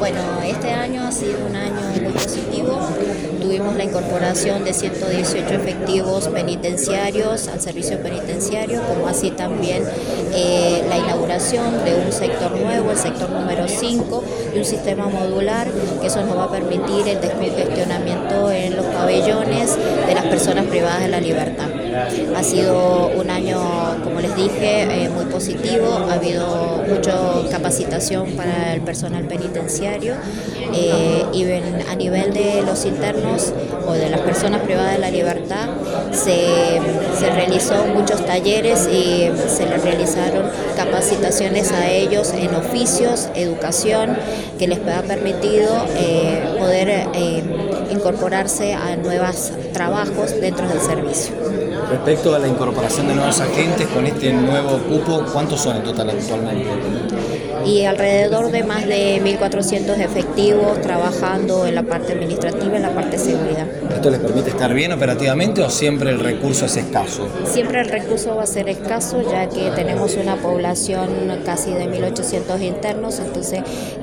Bueno, este año ha sido un año muy positivo. Tuvimos la incorporación de 118 efectivos penitenciarios al servicio penitenciario, como así también la inauguración de un sector nuevo, el sector número 5, de un sistema modular, que eso nos va a permitir el descongestionamiento en los pabellones de las personas privadas de la libertad. Ha sido un año, como les dije, muy positivo. Ha habido mucha capacitación para el personal penitenciario y a nivel de los internos o de las personas privadas de la libertad se realizó muchos talleres y se les realizaron capacitaciones a ellos en oficios, educación, que les ha permitido poder incorporarse a nuevos trabajos dentro del servicio. Respecto a la incorporación de nuevos agentes con este nuevo cupo, ¿cuántos son en total actualmente? Y alrededor de más de 1.400 efectivos trabajando en la parte administrativa y en la parte de seguridad. ¿Esto les permite estar bien operativamente o siempre el recurso es escaso? Siempre el recurso va a ser escaso, ya que tenemos una población casi de 1.800 internos, entonces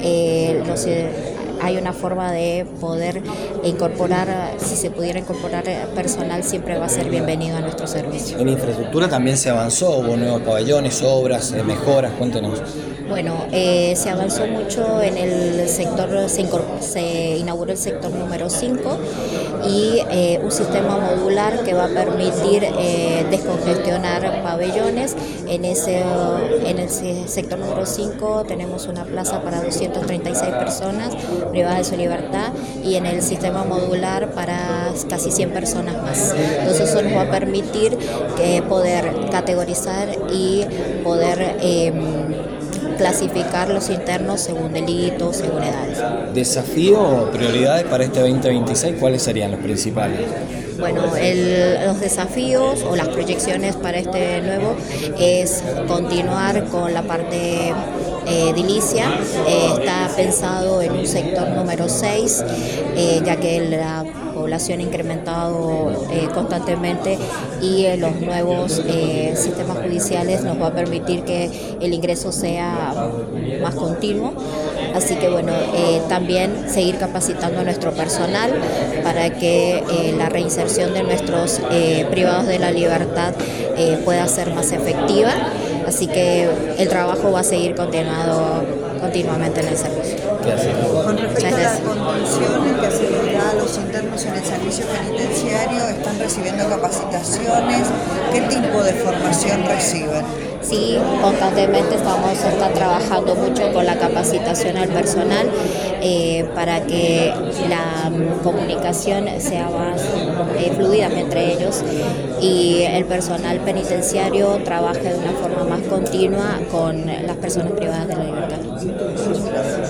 hay una forma de poder incorporar, si se pudiera incorporar personal, siempre va a ser bienvenido a nuestro servicio. En infraestructura también se avanzó, hubo nuevos pabellones, obras, mejoras, cuéntenos. Bueno, se avanzó mucho en el sector, se inauguró el sector número 5 y un sistema modular que va a permitir descongestionar pabellones. En el sector número 5 tenemos una plaza para 236 personas privadas de su libertad y en el sistema modular para casi 100 personas más. Entonces eso nos va a permitir poder categorizar y poder clasificar los internos según delitos, según edades. ¿Desafío o prioridades para este 2026? ¿Cuáles serían los principales? Bueno, los desafíos o las proyecciones para este nuevo es continuar con la parte edilicia. Está pensado en un sector número 6, ya que la población ha incrementado constantemente y los nuevos sistemas judiciales nos va a permitir que el ingreso sea más continuo. Así que bueno, también seguir capacitando a nuestro personal para que la reinserción de nuestros privados de la libertad pueda ser más efectiva. Así que el trabajo va a seguir continuamente en el servicio. Con respecto a la contención en que asegura a los internos en el servicio penitenciario, ¿están recibiendo capacitaciones? ¿Qué tipo de formación reciben? Sí, constantemente está trabajando mucho con la capacitación al personal para que la comunicación sea más fluida entre ellos y el personal penitenciario trabaje de una forma más continua con las personas privadas de la libertad.